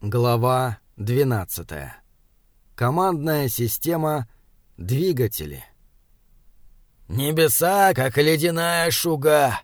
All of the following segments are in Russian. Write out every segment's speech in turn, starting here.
Глава 12. Командная система «Двигатели». Небеса, как ледяная шуга.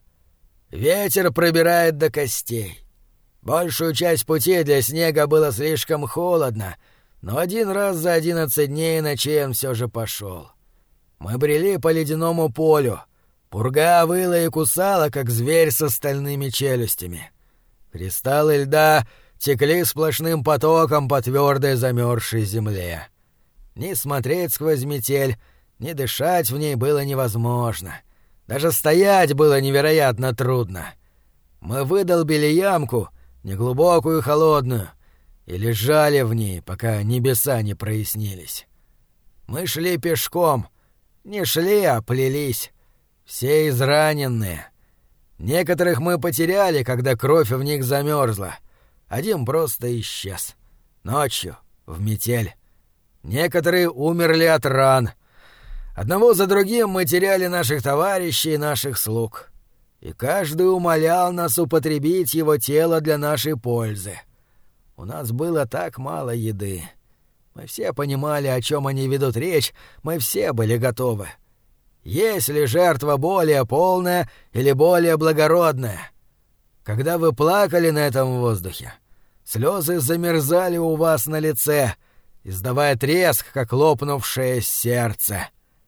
Ветер пробирает до костей. Большую часть пути для снега было слишком холодно, но один раз за 11 дней и ночей он все же пошел. Мы брели по ледяному полю. Пурга выла и кусала, как зверь с остальными челюстями. Кристаллы льда текли сплошным потоком по твердой замерзшей земле. Ни смотреть сквозь метель, ни дышать в ней было невозможно. Даже стоять было невероятно трудно. Мы выдолбили ямку, неглубокую и холодную, и лежали в ней, пока небеса не прояснились. Мы шли пешком. Не шли, а плелись. Все израненные. Некоторых мы потеряли, когда кровь в них замерзла. Один просто исчез. Ночью, в метель. Некоторые умерли от ран. Одного за другим мы теряли наших товарищей и наших слуг. И каждый умолял нас употребить его тело для нашей пользы. У нас было так мало еды. Мы все понимали, о чем они ведут речь, мы все были готовы. Есть ли жертва более полная или более благородная? Когда вы плакали на этом воздухе, слезы замерзали у вас на лице, издавая треск, как лопнувшее сердце.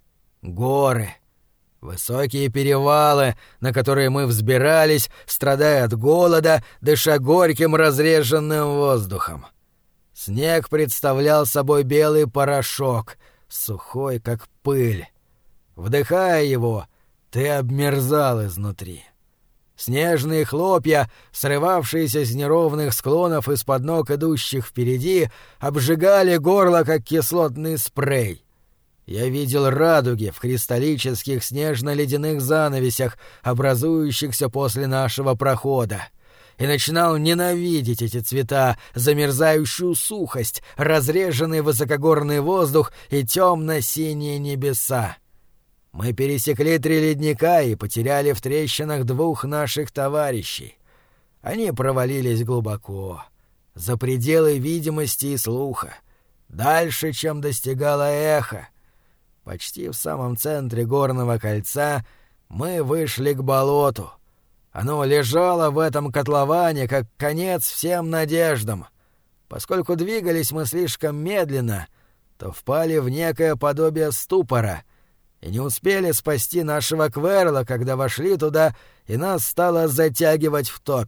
Горы, высокие перевалы, на которые мы взбирались, страдая от голода, дыша горьким разреженным воздухом. Снег представлял собой белый порошок, сухой, как пыль. Вдыхая его, ты обмерзал изнутри. Снежные хлопья, срывавшиеся с неровных склонов из-под ног идущих впереди, обжигали горло, как кислотный спрей. Я видел радуги в кристаллических снежно-ледяных занавесях, образующихся после нашего прохода, и начинал ненавидеть эти цвета, замерзающую сухость, разреженный высокогорный воздух и темно-синие небеса. Мы пересекли 3 ледника и потеряли в трещинах 2 наших товарищей. Они провалились глубоко, за пределы видимости и слуха, дальше, чем достигало эхо. Почти в самом центре горного кольца мы вышли к болоту. Оно лежало в этом котловане, как конец всем надеждам. Поскольку двигались мы слишком медленно, то впали в некое подобие ступора и не успели спасти нашего Кверла, когда вошли туда, и нас стало затягивать в топь.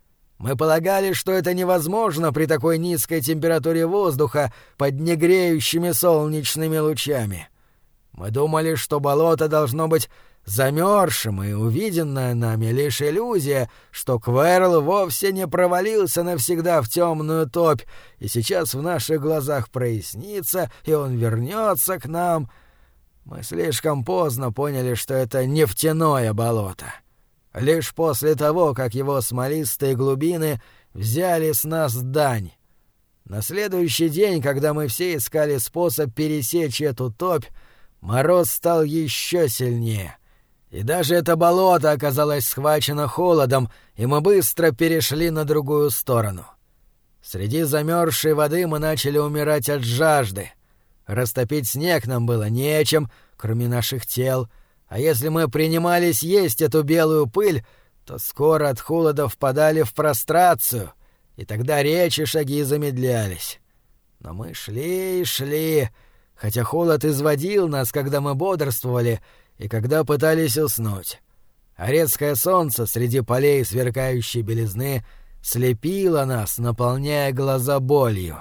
Мы полагали, что это невозможно при такой низкой температуре воздуха под негреющими солнечными лучами. Мы думали, что болото должно быть замерзшим, и увиденная нами лишь иллюзия, что Кверл вовсе не провалился навсегда в темную топь, и сейчас в наших глазах прояснится, и он вернется к нам. Мы слишком поздно поняли, что это нефтяное болото. Лишь после того, как его смолистые глубины взяли с нас дань. На следующий день, когда мы все искали способ пересечь эту топь, мороз стал еще сильнее, и даже это болото оказалось схвачено холодом, и мы быстро перешли на другую сторону. Среди замерзшей воды мы начали умирать от жажды. Растопить снег нам было нечем, кроме наших тел, а если мы принимались есть эту белую пыль, то скоро от холода впадали в прострацию, и тогда речь и шаги замедлялись. Но мы шли и шли, хотя холод изводил нас, когда мы бодрствовали и когда пытались уснуть. А резкое солнце среди полей сверкающей белизны слепило нас, наполняя глаза болью.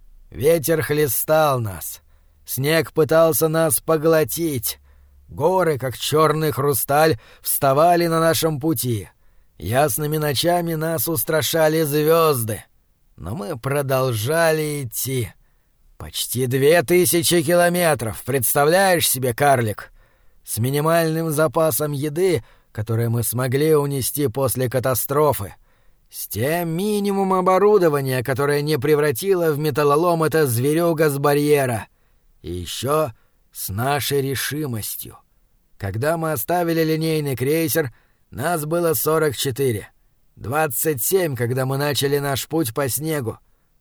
Ветер хлестал нас. Снег пытался нас поглотить. Горы, как черный хрусталь, вставали на нашем пути. Ясными ночами нас устрашали звезды. Но мы продолжали идти. Почти 2000 километров, представляешь себе, карлик? С минимальным запасом еды, который мы смогли унести после катастрофы, с тем минимумом оборудования, которое не превратило в металлолом эта зверюга с барьера, и еще с нашей решимостью. Когда мы оставили линейный крейсер, нас было 44. 27, когда мы начали наш путь по снегу.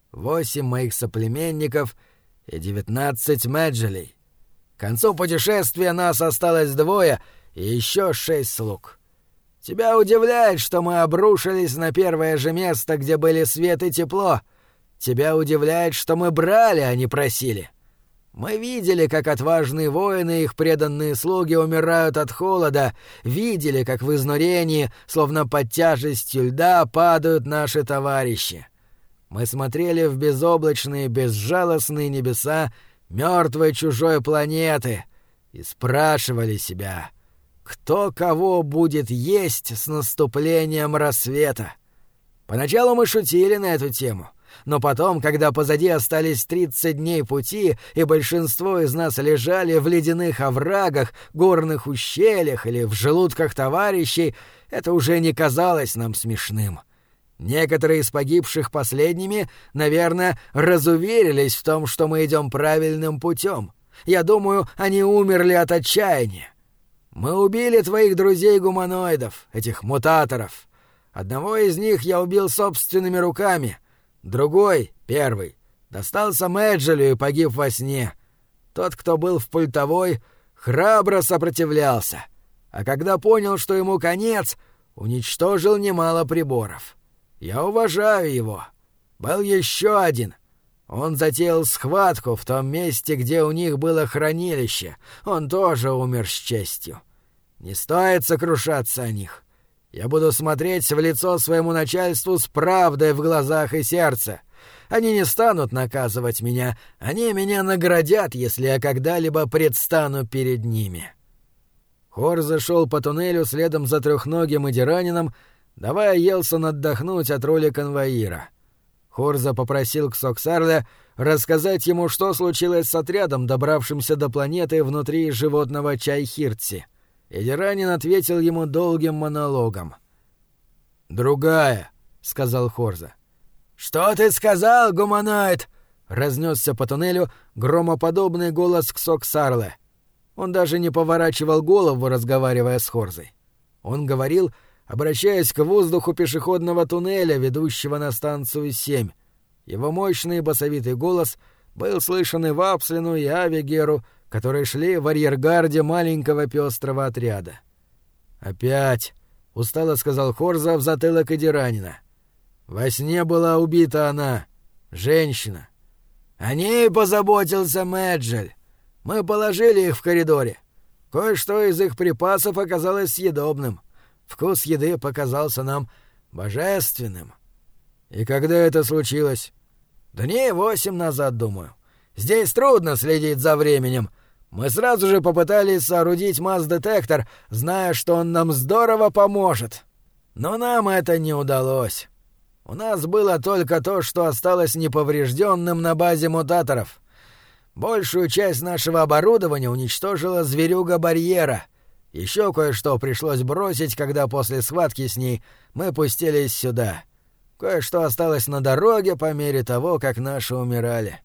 8 моих соплеменников и 19 Меджелей. К концу путешествия нас осталось 2 и еще 6 слуг. Тебя удивляет, что мы обрушились на первое же место, где были свет и тепло. Тебя удивляет, что мы брали, а не просили. Мы видели, как отважные воины и их преданные слуги умирают от холода, видели, как в изнурении, словно под тяжестью льда, падают наши товарищи. Мы смотрели в безоблачные, безжалостные небеса мертвой чужой планеты и спрашивали себя, кто кого будет есть с наступлением рассвета. Поначалу мы шутили на эту тему. Но потом, когда позади остались 30 дней пути, и большинство из нас лежали в ледяных оврагах, горных ущельях или в желудках товарищей, это уже не казалось нам смешным. Некоторые из погибших последними, наверное, разуверились в том, что мы идем правильным путем. Я думаю, они умерли от отчаяния. Мы убили твоих друзей-гуманоидов, этих мутаторов. Одного из них я убил собственными руками. Другой, первый, достался Меджелю и погиб во сне. Тот, кто был в пультовой, храбро сопротивлялся, а когда понял, что ему конец, уничтожил немало приборов. Я уважаю его. Был еще один. Он затеял схватку в том месте, где у них было хранилище. Он тоже умер с честью. Не стоит сокрушаться о них. Я буду смотреть в лицо своему начальству с правдой в глазах и сердце. Они не станут наказывать меня, они меня наградят, если я когда-либо предстану перед ними». Хорза шел по туннелю следом за трехногим идиранином, давая Йелсон отдохнуть от роли конвоира. Хорза попросил Ксоксарля рассказать ему, что случилось с отрядом, добравшимся до планеты внутри животного Чайхиртси. Идиранин ответил ему долгим монологом. «Другая», — сказал Хорза. «Что ты сказал, гуманоид?» — разнесся по туннелю громоподобный голос Ксоксарле. Он даже не поворачивал голову, разговаривая с Хорзой. Он говорил, обращаясь к воздуху пешеходного туннеля, ведущего на станцию 7. Его мощный басовитый голос был слышен и в Апслину, и Авигеру, которые шли в арьергарде маленького пестрого отряда. «Опять», — устало сказал Хорза в затылок Идиранина. «Во сне была убита она, женщина. О ней позаботился Меджель. Мы положили их в коридоре. Кое-что из их припасов оказалось съедобным. Вкус еды показался нам божественным». «И когда это случилось?» «Дней 8 назад, думаю. Здесь трудно следить за временем. Мы сразу же попытались соорудить масс-детектор, зная, что он нам здорово поможет. Но нам это не удалось. У нас было только то, что осталось неповрежденным на базе мутаторов. Большую часть нашего оборудования уничтожила зверюга барьера. Еще кое-что пришлось бросить, когда после схватки с ней мы пустились сюда. Кое-что осталось на дороге по мере того, как наши умирали.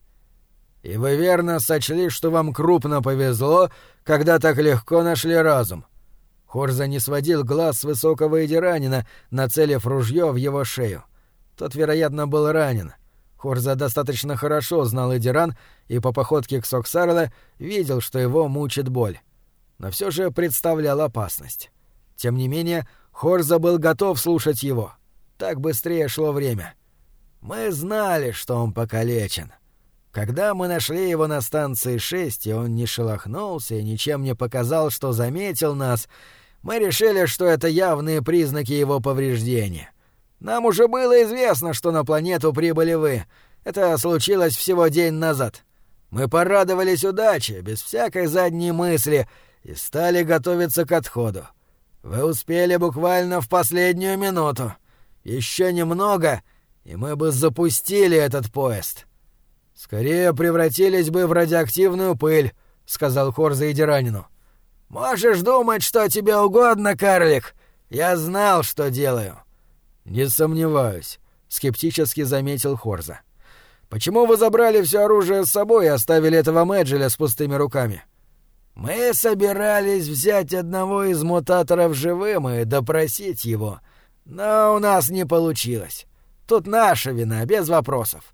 И вы верно сочли, что вам крупно повезло, когда так легко нашли разум». Хорза не сводил глаз с высокого идиранина, нацелив ружье в его шею. Тот, вероятно, был ранен. Хорза достаточно хорошо знал Идиран и по походке Ксоксарла видел, что его мучит боль. Но все же представлял опасность. Тем не менее, Хорза был готов слушать его. Так быстрее шло время. Мы знали, что он покалечен. Когда мы нашли его на станции 6, и он не шелохнулся и ничем не показал, что заметил нас, мы решили, что это явные признаки его повреждения. Нам уже было известно, что на планету прибыли вы. Это случилось всего день назад. Мы порадовались удаче, без всякой задней мысли, и стали готовиться к отходу. Вы успели буквально в последнюю минуту. Еще немного, и мы бы запустили этот поезд. «Скорее превратились бы в радиоактивную пыль», — сказал Хорза Идиранину. «Можешь думать, что тебе угодно, карлик. Я знал, что делаю». «Не сомневаюсь», — скептически заметил Хорза. «Почему вы забрали все оружие с собой и оставили этого Меджеля с пустыми руками?» «Мы собирались взять одного из мутаторов живым и допросить его, но у нас не получилось. Тут наша вина, без вопросов.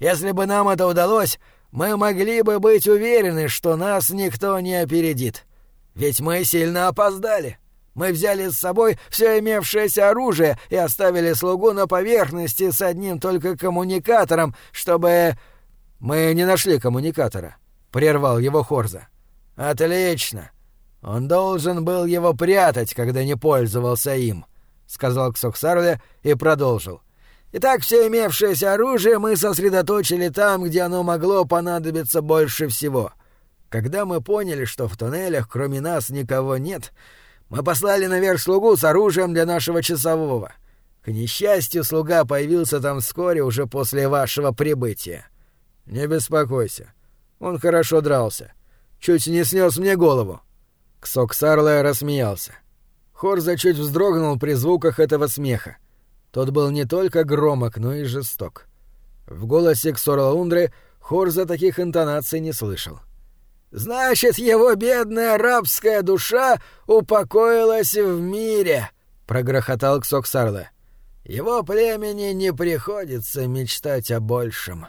Если бы нам это удалось, мы могли бы быть уверены, что нас никто не опередит. Ведь мы сильно опоздали. Мы взяли с собой все имевшееся оружие и оставили слугу на поверхности с одним только коммуникатором, чтобы...» «Мы не нашли коммуникатора», — прервал его Хорза. «Отлично. Он должен был его прятать, когда не пользовался им», — сказал Ксоксарле и продолжил. «Итак, все имевшееся оружие мы сосредоточили там, где оно могло понадобиться больше всего. Когда мы поняли, что в туннелях кроме нас никого нет, мы послали наверх слугу с оружием для нашего часового. К несчастью, слуга появился там вскоре уже после вашего прибытия». «Не беспокойся. Он хорошо дрался. Чуть не снес мне голову». Ксоксарле рассмеялся. Хорза чуть вздрогнул при звуках этого смеха. Тот был не только громок, но и жесток. В голосе Ксорлаундры Хорза таких интонаций не слышал. «Значит, его бедная рабская душа упокоилась в мире», — прогрохотал Ксоксарле. «Его племени не приходится мечтать о большем».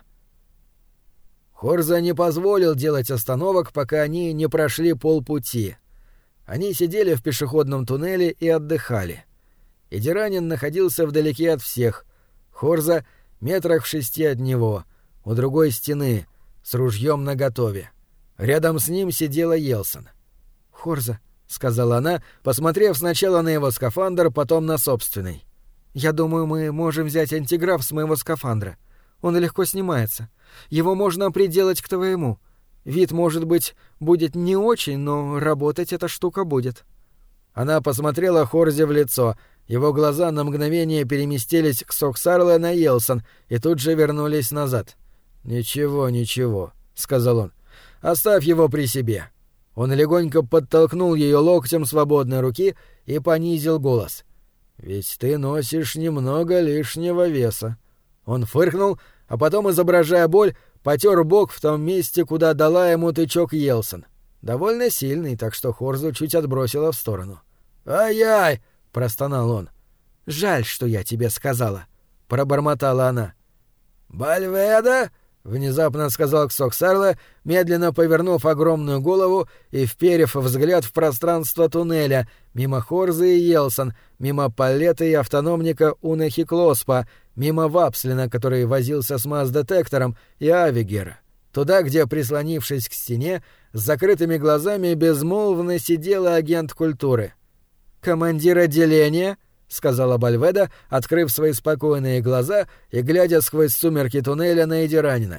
Хорза не позволил делать остановок, пока они не прошли полпути. Они сидели в пешеходном туннеле и отдыхали. Идиранин находился вдалеке от всех. Хорза метрах в 6 от него, у другой стены, с ружьем наготове. Рядом с ним сидела Йелсон. «Хорза», — сказала она, посмотрев сначала на его скафандр, потом на собственный. «Я думаю, мы можем взять антиграф с моего скафандра. Он легко снимается. Его можно приделать к твоему. Вид, может быть, будет не очень, но работать эта штука будет». Она посмотрела Хорзе в лицо. Его глаза на мгновение переместились к Ксоксарле на Йелсон и тут же вернулись назад. «Ничего, ничего», — сказал он. «Оставь его при себе». Он легонько подтолкнул ее локтем свободной руки и понизил голос. «Ведь ты носишь немного лишнего веса». Он фыркнул, а потом, изображая боль, потер бок в том месте, куда дала ему тычок Йелсон. Довольно сильный, так что Хорзу чуть отбросила в сторону. «Ай-яй!» — простонал он. «Жаль, что я тебе сказала», — пробормотала она. «Бальведа!» — внезапно сказал Ксоксарле, медленно повернув огромную голову и вперев взгляд в пространство туннеля, мимо Хорзы и Йелсон, мимо Паллета и автономника Унехи Клоспа, мимо Вапслина, который возился с масс-детектором, и Авигера. Туда, где, прислонившись к стене, с закрытыми глазами безмолвно сидела агент культуры. «Командир отделения», — сказала Бальведа, открыв свои спокойные глаза и глядя сквозь сумерки туннеля на Идиранина.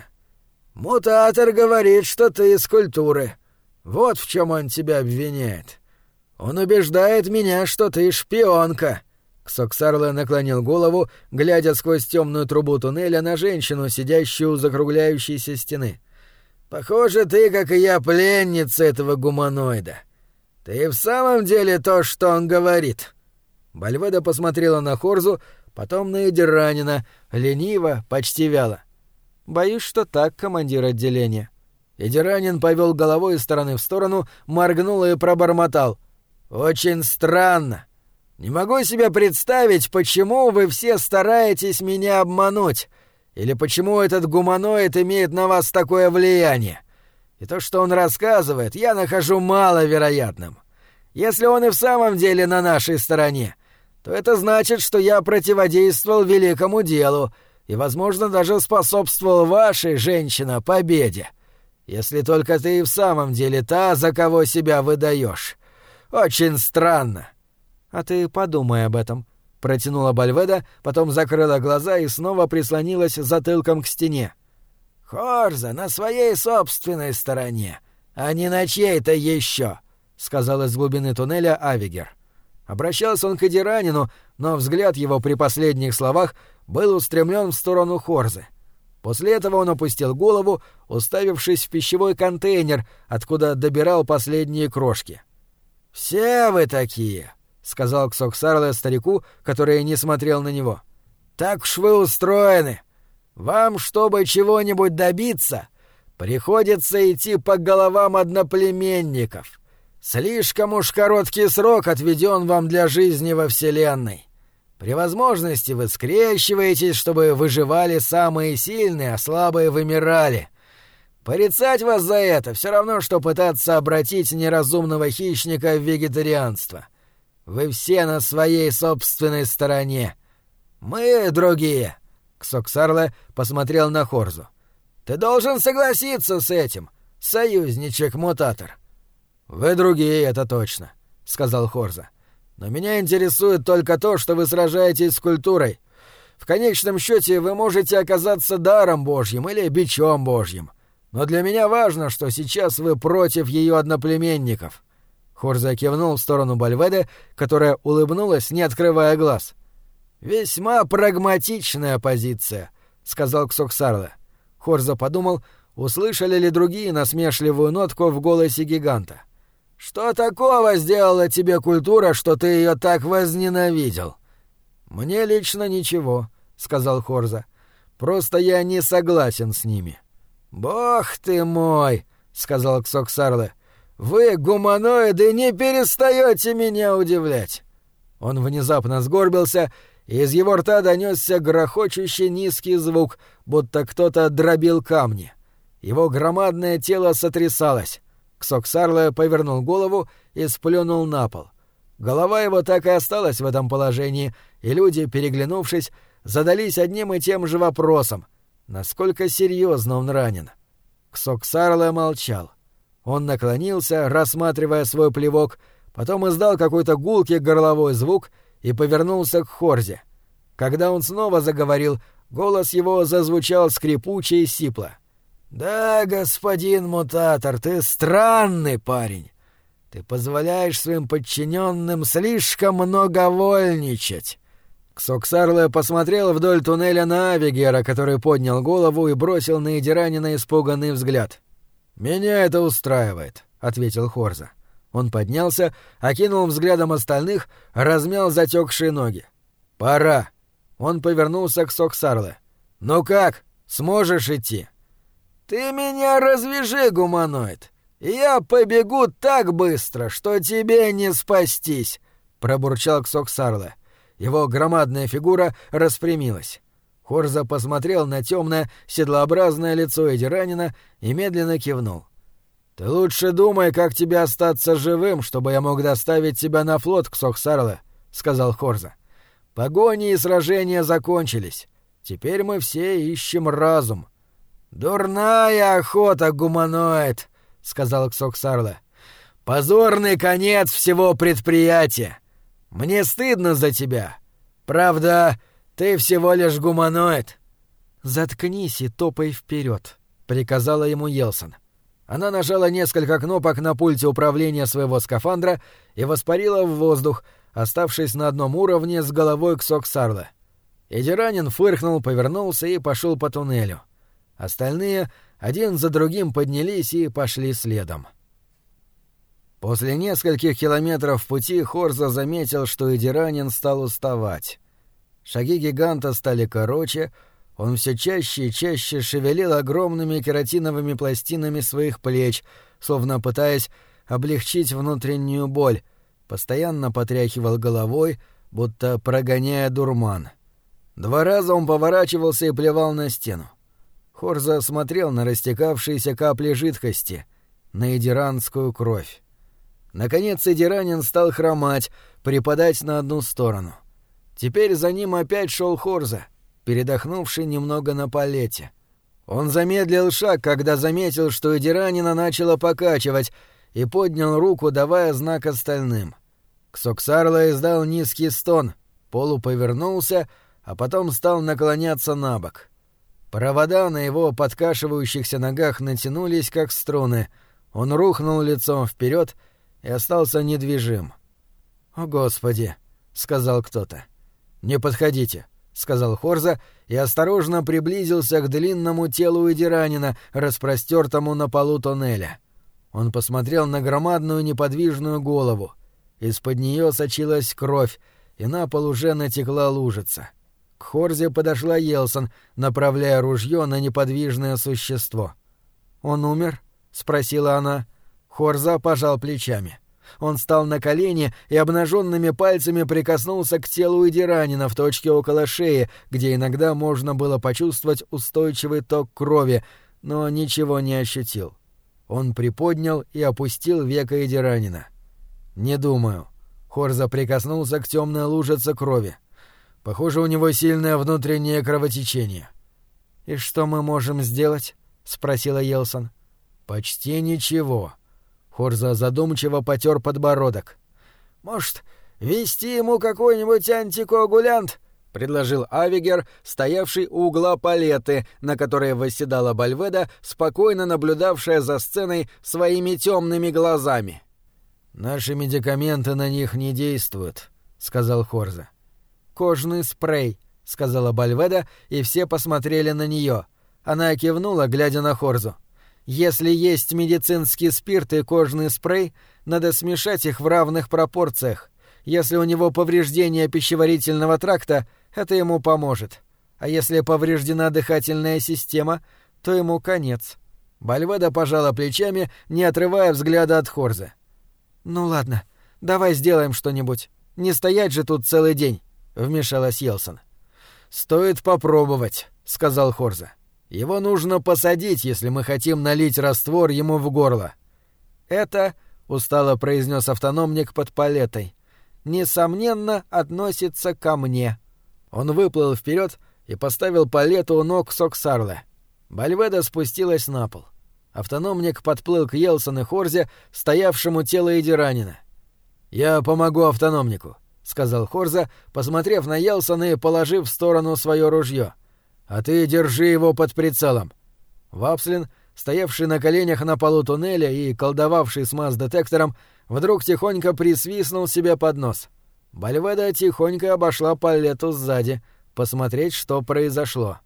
«Мутатор говорит, что ты из культуры. Вот в чем он тебя обвиняет. Он убеждает меня, что ты шпионка». Ксоксарле наклонил голову, глядя сквозь темную трубу туннеля на женщину, сидящую у закругляющейся стены. «Похоже, ты, как и я, пленница этого гуманоида. Ты в самом деле то, что он говорит». Бальведа посмотрела на Хорзу, потом на Идиранина, лениво, почти вяло. «Боюсь, что так, командир отделения». Идиранин повел головой из стороны в сторону, моргнул и пробормотал. «Очень странно. Не могу себе представить, почему вы все стараетесь меня обмануть, или почему этот гуманоид имеет на вас такое влияние. И то, что он рассказывает, я нахожу маловероятным. Если он и в самом деле на нашей стороне, то это значит, что я противодействовал великому делу и, возможно, даже способствовал вашей, женщина, победе. Если только ты и в самом деле та, за кого себя выдаешь. Очень странно». «А ты подумай об этом», — протянула Бальведа, потом закрыла глаза и снова прислонилась затылком к стене. «Хорза на своей собственной стороне, а не на чьей-то еще», — сказал из глубины туннеля Авигер. Обращался он к Идиранину, но взгляд его при последних словах был устремлен в сторону Хорзы. После этого он опустил голову, уставившись в пищевой контейнер, откуда добирал последние крошки. «Все вы такие», — сказал Ксоксарле старику, который не смотрел на него. «Так уж вы устроены. Вам, чтобы чего-нибудь добиться, приходится идти по головам одноплеменников. Слишком уж короткий срок отведен вам для жизни во Вселенной. При возможности вы скрещиваетесь, чтобы выживали самые сильные, а слабые вымирали. Порицать вас за это все равно, что пытаться обратить неразумного хищника в вегетарианство. Вы все на своей собственной стороне. Мы другие. Ксоксарле посмотрел на Хорзу. Ты должен согласиться с этим, союзничек-мутатор. Вы другие, это точно, сказал Хорза. Но меня интересует только то, что вы сражаетесь с культурой. В конечном счете вы можете оказаться даром Божьим или бичом Божьим. Но для меня важно, что сейчас вы против ее одноплеменников. Хорза кивнул в сторону Бальведе, которая улыбнулась, не открывая глаз. «Весьма прагматичная позиция», — сказал Ксоксарле. Хорза подумал, услышали ли другие насмешливую нотку в голосе гиганта. «Что такого сделала тебе культура, что ты ее так возненавидел?» «Мне лично ничего», — сказал Хорза. «Просто я не согласен с ними». «Бог ты мой», — сказал Ксоксарле. «Вы, гуманоиды, не перестаете меня удивлять!» Он внезапно сгорбился, и из его рта донесся грохочущий низкий звук, будто кто-то дробил камни. Его громадное тело сотрясалось. Ксоксарле повернул голову и сплюнул на пол. Голова его так и осталась в этом положении, и люди, переглянувшись, задались одним и тем же вопросом: насколько серьезно он ранен? Ксоксарле молчал. Он наклонился, рассматривая свой плевок, потом издал какой-то гулкий горловой звук и повернулся к Хорзе. Когда он снова заговорил, голос его зазвучал скрипуче и сипло. «Да, господин мутатор, ты странный парень. Ты позволяешь своим подчиненным слишком много вольничать». Ксоксарле посмотрел вдоль туннеля на Авигера, который поднял голову и бросил на Эдиранина испуганный взгляд. «Меня это устраивает», — ответил Хорза. Он поднялся, окинул взглядом остальных, размял затекшие ноги. «Пора». Он повернулся к Ксоксарле. «Ну как, сможешь идти?» «Ты меня развяжи, гуманоид, и я побегу так быстро, что тебе не спастись», — пробурчал Ксоксарле. Его громадная фигура распрямилась. Хорза посмотрел на темное, седлообразное лицо Эдиранина и медленно кивнул. «Ты лучше думай, как тебе остаться живым, чтобы я мог доставить тебя на флот, Ксоксарле», — сказал Хорза. «Погони и сражения закончились. Теперь мы все ищем разум». «Дурная охота, гуманоид», — сказал Ксоксарле. «Позорный конец всего предприятия. Мне стыдно за тебя. Правда, ты всего лишь гуманоид». «Заткнись и топай вперед», — приказала ему Йелсон. Она нажала несколько кнопок на пульте управления своего скафандра и воспарила в воздух, оставшись на одном уровне с головой Ксоксарле. Эдиранин фыркнул, повернулся и пошел по туннелю. Остальные один за другим поднялись и пошли следом. После нескольких километров пути Хорза заметил, что Эдиранин стал уставать. Шаги гиганта стали короче, он все чаще и чаще шевелил огромными кератиновыми пластинами своих плеч, словно пытаясь облегчить внутреннюю боль, постоянно потряхивал головой, будто прогоняя дурман. 2 раза он поворачивался и плевал на стену. Хорза смотрел на растекавшиеся капли жидкости, на эдиранскую кровь. Наконец Эдиранин стал хромать, припадать на одну сторону. Теперь за ним опять шел Хорза, передохнувший немного на палете. Он замедлил шаг, когда заметил, что Эдиранина начало покачивать, и поднял руку, давая знак остальным. Ксоксарле издал низкий стон, полуповернулся, а потом стал наклоняться набок. Провода на его подкашивающихся ногах натянулись, как струны. Он рухнул лицом вперед и остался недвижим. «О, Господи!» — сказал кто-то. «Не подходите», — сказал Хорза и осторожно приблизился к длинному телу Эдиранина, распростертому на полу тоннеля. Он посмотрел на громадную неподвижную голову. Из-под нее сочилась кровь, и на пол уже натекла лужица. К Хорзе подошла Йелсон, направляя ружье на неподвижное существо. «Он умер?» — спросила она. Хорза пожал плечами. Он встал на колени и обнаженными пальцами прикоснулся к телу Идиранина в точке около шеи, где иногда можно было почувствовать устойчивый ток крови, но ничего не ощутил. Он приподнял и опустил веко Идиранина. «Не думаю». Хорза прикоснулся к темной лужице крови. «Похоже, у него сильное внутреннее кровотечение». «И что мы можем сделать?» — спросила Йелсон. «Почти ничего». Хорза задумчиво потер подбородок. «Может, ввести ему какой-нибудь антикоагулянт?» — предложил Авигер, стоявший у угла палеты, на которой восседала Бальведа, спокойно наблюдавшая за сценой своими темными глазами. «Наши медикаменты на них не действуют», — сказал Хорза. «Кожный спрей», — сказала Бальведа, и все посмотрели на нее. Она кивнула, глядя на Хорзу. «Если есть медицинский спирт и кожный спрей, надо смешать их в равных пропорциях. Если у него повреждение пищеварительного тракта, это ему поможет. А если повреждена дыхательная система, то ему конец». Бальведа пожала плечами, не отрывая взгляда от Хорзы. «Ну ладно, давай сделаем что-нибудь. Не стоять же тут целый день», — вмешалась Йелсон. «Стоит попробовать», — сказал Хорза. «Его нужно посадить, если мы хотим налить раствор ему в горло». «Это», — устало произнес автономник под палетой, — «несомненно относится ко мне». Он выплыл вперед и поставил палету у ног Соксарле. Бальведа спустилась на пол. Автономник подплыл к Йелсон и Хорзе, стоявшему тело Идиранина. «Я помогу автономнику», — сказал Хорза, посмотрев на Йелсон и положив в сторону свое ружье. «А ты держи его под прицелом». Вапслин, стоявший на коленях на полу туннеля и колдовавший с масс-детектором, вдруг тихонько присвистнул себе под нос. Бальведа тихонько обошла палету сзади, посмотреть, что произошло.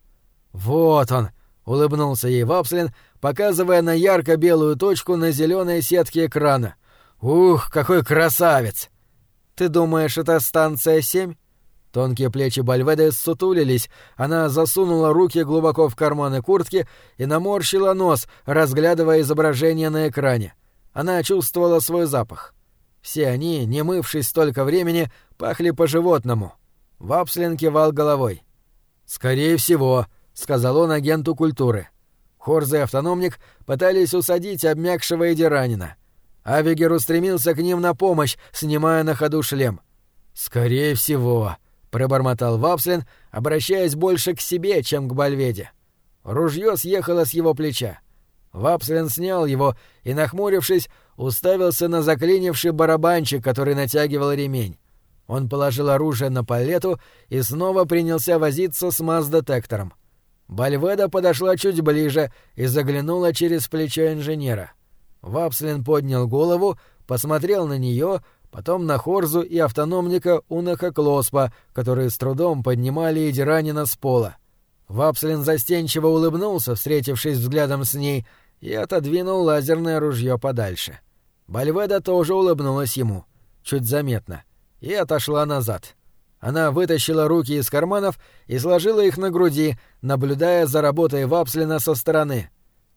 «Вот он!» — улыбнулся ей Вапслин, показывая на ярко-белую точку на зеленой сетке экрана. «Ух, какой красавец!» «Ты думаешь, это станция 7?» Тонкие плечи Бальведы ссутулились, она засунула руки глубоко в карманы куртки и наморщила нос, разглядывая изображение на экране. Она чувствовала свой запах. Все они, не мывшись столько времени, пахли по-животному. Вапслин кивал головой. «Скорее всего», — сказал он агенту культуры. Хорза и автономник пытались усадить обмякшего Идиранина. Авигер устремился к ним на помощь, снимая на ходу шлем. «Скорее всего», — пробормотал Вапслин, обращаясь больше к себе, чем к Бальведе. Ружье съехало с его плеча. Вапслин снял его и, нахмурившись, уставился на заклинивший барабанчик, который натягивал ремень. Он положил оружие на палету и снова принялся возиться с масс-детектором. Бальведа подошла чуть ближе и заглянула через плечо инженера. Вапслин поднял голову, посмотрел на нее, потом на Хорзу и автономника Унаха Клоспа, которые с трудом поднимали Идиранина с пола. Вапслин застенчиво улыбнулся, встретившись взглядом с ней, и отодвинул лазерное ружье подальше. Бальведа тоже улыбнулась ему, чуть заметно, и отошла назад. Она вытащила руки из карманов и сложила их на груди, наблюдая за работой Вапслина со стороны.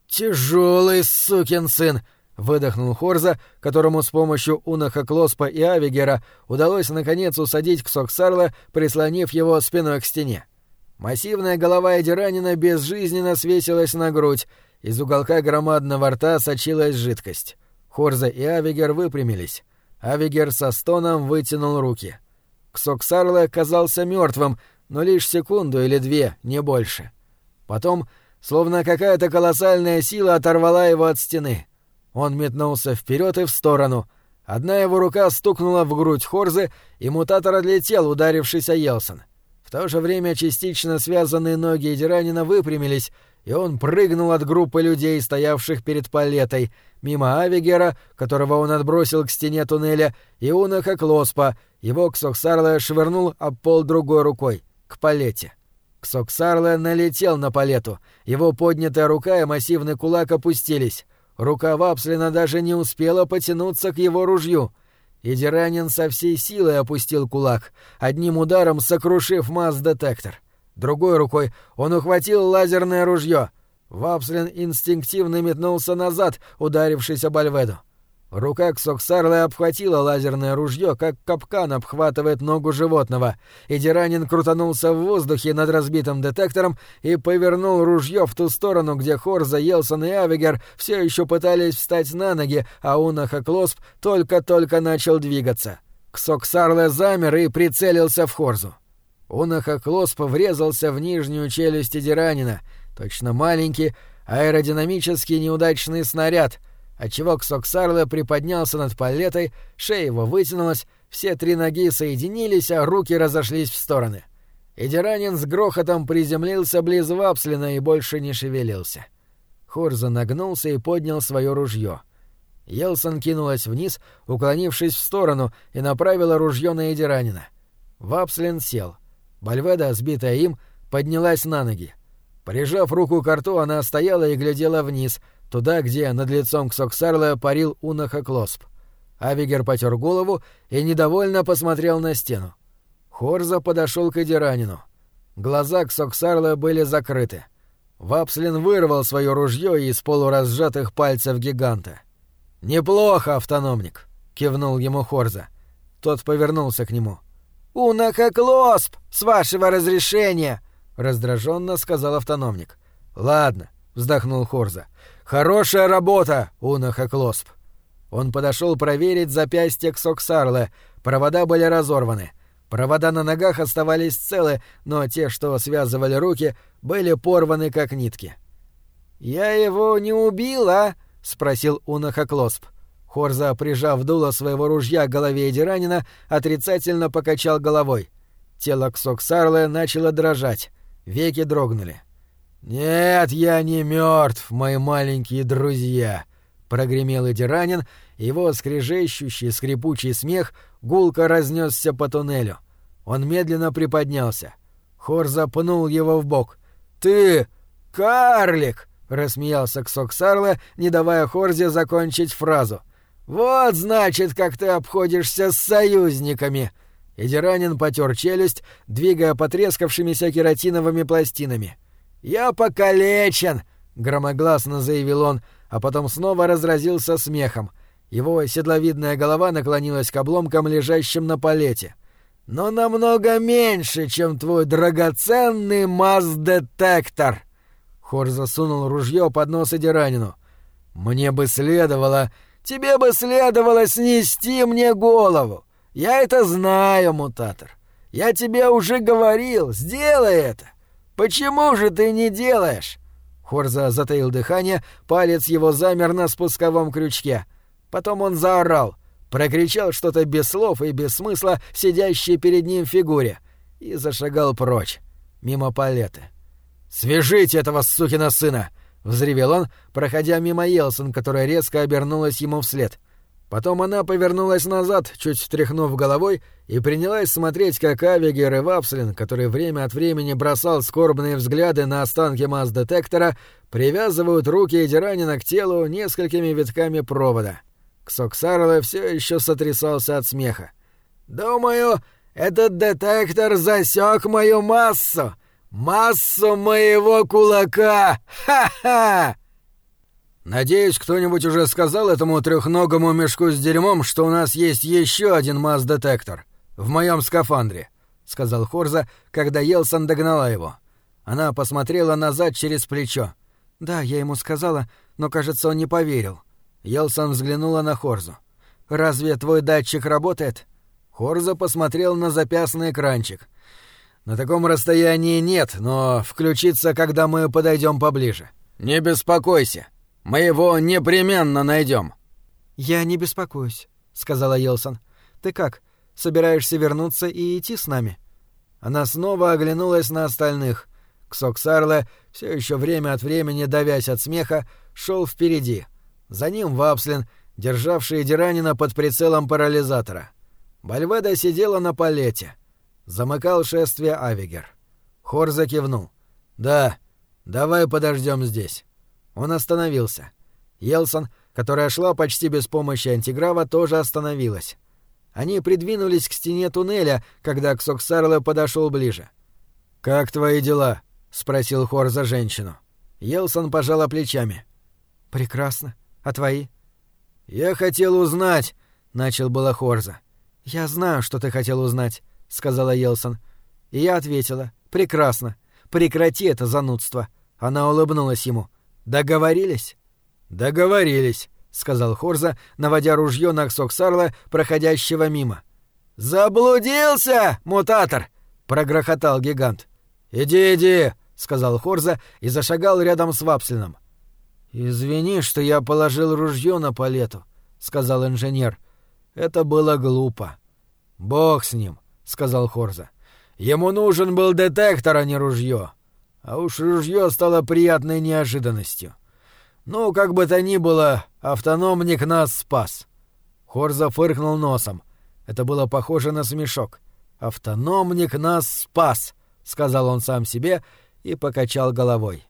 «Тяжелый сукин сын!» — выдохнул Хорза, которому с помощью Унаха Клоспа и Авигера удалось наконец усадить Ксоксарла, прислонив его спиной к стене. Массивная голова Идиранина безжизненно свесилась на грудь, из уголка громадного рта сочилась жидкость. Хорза и Авигер выпрямились. Авигер со стоном вытянул руки. Ксоксарле казался мертвым, но лишь секунду или две, не больше. Потом, словно какая-то колоссальная сила оторвала его от стены. Он метнулся вперед и в сторону. Одна его рука стукнула в грудь Хорзы, и мутатор отлетел, ударившись о Йелсон. В то же время частично связанные ноги Идиранина выпрямились, и он прыгнул от группы людей, стоявших перед палетой, мимо Авигера, которого он отбросил к стене туннеля, и Унаха Клоспа. Его Ксоксарле швырнул об пол другой рукой, к палете. Ксоксарле налетел на палету. Его поднятая рука и массивный кулак опустились. Рука Вапслина даже не успела потянуться к его ружью. Идиранин со всей силой опустил кулак, одним ударом сокрушив масс-детектор. Другой рукой он ухватил лазерное ружье. Вапслин инстинктивно метнулся назад, ударившись об Бальведу. Рука Ксоксарлы обхватила лазерное ружье, как капкан обхватывает ногу животного, и Диранин крутанулся в воздухе над разбитым детектором и повернул ружье в ту сторону, где Хорза, Йелсон и Авигер все еще пытались встать на ноги, а Унахаклосп только-только начал двигаться. Ксоксарле замер и прицелился в Хорзу. Унахаклосп врезался в нижнюю челюсть Диранина, точно маленький аэродинамический неудачный снаряд, отчего Ксоксарле приподнялся над палетой, шея его вытянулась, все 3 ноги соединились, а руки разошлись в стороны. И Диранин с грохотом приземлился близ Вапслина и больше не шевелился. Хорза нагнулся и поднял свое ружье. Йелсон кинулась вниз, уклонившись в сторону, и направила ружье на Диранина. Вапслин сел. Бальведа, сбитая им, поднялась на ноги. Прижав руку к рту, она стояла и глядела вниз, туда, где над лицом Ксоксарле парил Унахаклосп. Авигер потер голову и недовольно посмотрел на стену. Хорза подошел к Диранину. Глаза Ксоксарле были закрыты. Вапслин вырвал свое ружье из полуразжатых пальцев гиганта. «Неплохо, автономник», — кивнул ему Хорза. Тот повернулся к нему. «Унахаклосп, с вашего разрешения!» — раздраженно сказал автономник. «Ладно», — вздохнул Хорза. «Хорошая работа, Унахаклосп». Он подошел проверить запястье Ксоксарле. Провода были разорваны. Провода на ногах оставались целы, но те, что связывали руки, были порваны как нитки. «Я его не убил, а?» — спросил Унахаклосп. Хорза, прижав дуло своего ружья к голове Диранина, отрицательно покачал головой. Тело Ксоксарле начало дрожать. Веки дрогнули. «Нет, я не мертв, мои маленькие друзья!» — прогремел Диранин, и его скрежещущий, скрипучий смех гулко разнесся по туннелю. Он медленно приподнялся. Хорза пнул его в бок. «Ты карлик!» — рассмеялся Ксоксарле, не давая Хорзе закончить фразу. «Вот, значит, как ты обходишься с союзниками!» И Диранин потер челюсть, двигая потрескавшимися кератиновыми пластинами. «Я покалечен!» — громогласно заявил он, а потом снова разразился смехом. Его седловидная голова наклонилась к обломкам, лежащим на палете. «Но намного меньше, чем твой драгоценный масс-детектор!» Хорза сунул ружье под нос Диранину. «Мне бы следовало...» «Тебе бы следовало снести мне голову! Я это знаю, мутатор! Я тебе уже говорил, сделай это! Почему же ты не делаешь?» Хорза затаил дыхание, палец его замер на спусковом крючке. Потом он заорал, прокричал что-то без слов и без смысла сидящей перед ним фигуре и зашагал прочь, мимо палеты. «Свяжите этого сукина сына!» — взревел он, проходя мимо Йелсон, которая резко обернулась ему вслед. Потом она повернулась назад, чуть встряхнув головой, и принялась смотреть, как Авигер и Вапслин, который время от времени бросал скорбные взгляды на останки масс-детектора, привязывают руки Диранина к телу несколькими витками провода. Ксоксарле все еще сотрясался от смеха. «Думаю, этот детектор засек мою массу! Массу моего кулака! Ха-ха!» «Надеюсь, кто-нибудь уже сказал этому трехногому мешку с дерьмом, что у нас есть еще один масс-детектор в моем скафандре», — сказал Хорза, когда Йелсон догнала его. Она посмотрела назад через плечо. «Да, я ему сказала, но, кажется, он не поверил». Йелсон взглянула на Хорзу. «Разве твой датчик работает?» Хорза посмотрел на запястный экранчик. «На таком расстоянии нет, но включится, когда мы подойдем поближе. Не беспокойся, мы его непременно найдем». «Я не беспокоюсь», — сказала Йелсон. «Ты как, собираешься вернуться и идти с нами?» Она снова оглянулась на остальных. Ксоксарле, все еще время от времени давясь от смеха, шел впереди. За ним Вапслин, державший Диранина под прицелом парализатора. Бальведа сидела на палете. Замыкал шествие Авигер. Хорза кивнул. «Да, давай подождем здесь». Он остановился. Йелсон, которая шла почти без помощи антиграва, тоже остановилась. Они придвинулись к стене туннеля, когда Ксоксарле подошел ближе. «Как твои дела?» — спросил Хорза женщину. Йелсон пожала плечами. «Прекрасно. А твои?» «Я хотел узнать», — начал было Хорза. «Я знаю, что ты хотел узнать», — сказала Елсон. И я ответила: «Прекрасно. Прекрати это занудство». Она улыбнулась ему. «Договорились?» «Договорились», — сказал Хорза, наводя ружье на Ксоксарла, проходящего мимо. «Заблудился, мутатор!» — прогрохотал гигант. «Иди», — сказал Хорза и зашагал рядом с Вапслином. «Извини, что я положил ружье на палету», — сказал инженер. «Это было глупо». «Бог с ним», — сказал Хорза. «Ему нужен был детектор, а не ружье. А уж ружье стало приятной неожиданностью. Ну, как бы то ни было, автономник нас спас». Хорза фыркнул носом. Это было похоже на смешок. «Автономник нас спас», — сказал он сам себе и покачал головой.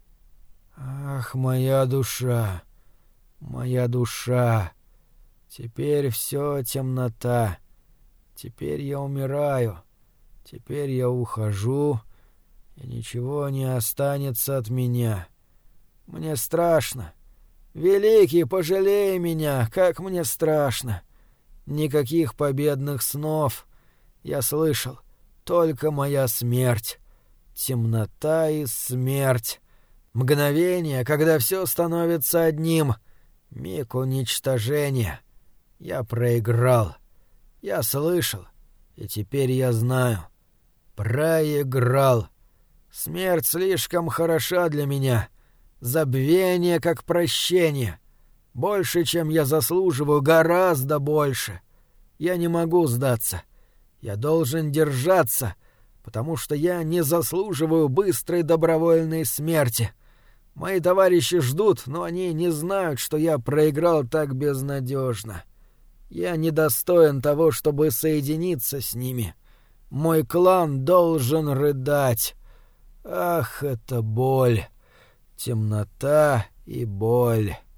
«Ах, моя душа, моя душа! Теперь все темнота. Теперь я умираю. Теперь я ухожу, и ничего не останется от меня. Мне страшно. Великий, пожалей меня, как мне страшно. Никаких победных снов. Я слышал, только моя смерть. Темнота и смерть. Мгновение, когда все становится одним. Миг уничтожения. Я проиграл. Я слышал, и теперь я знаю. Проиграл. Смерть слишком хороша для меня. Забвение как прощение. Больше, чем я заслуживаю, гораздо больше. Я не могу сдаться. Я должен держаться, потому что я не заслуживаю быстрой добровольной смерти. Мои товарищи ждут, но они не знают, что я проиграл так безнадежно. Я недостоин того, чтобы соединиться с ними. Мой клан должен рыдать. Ах, это боль! Темнота и боль.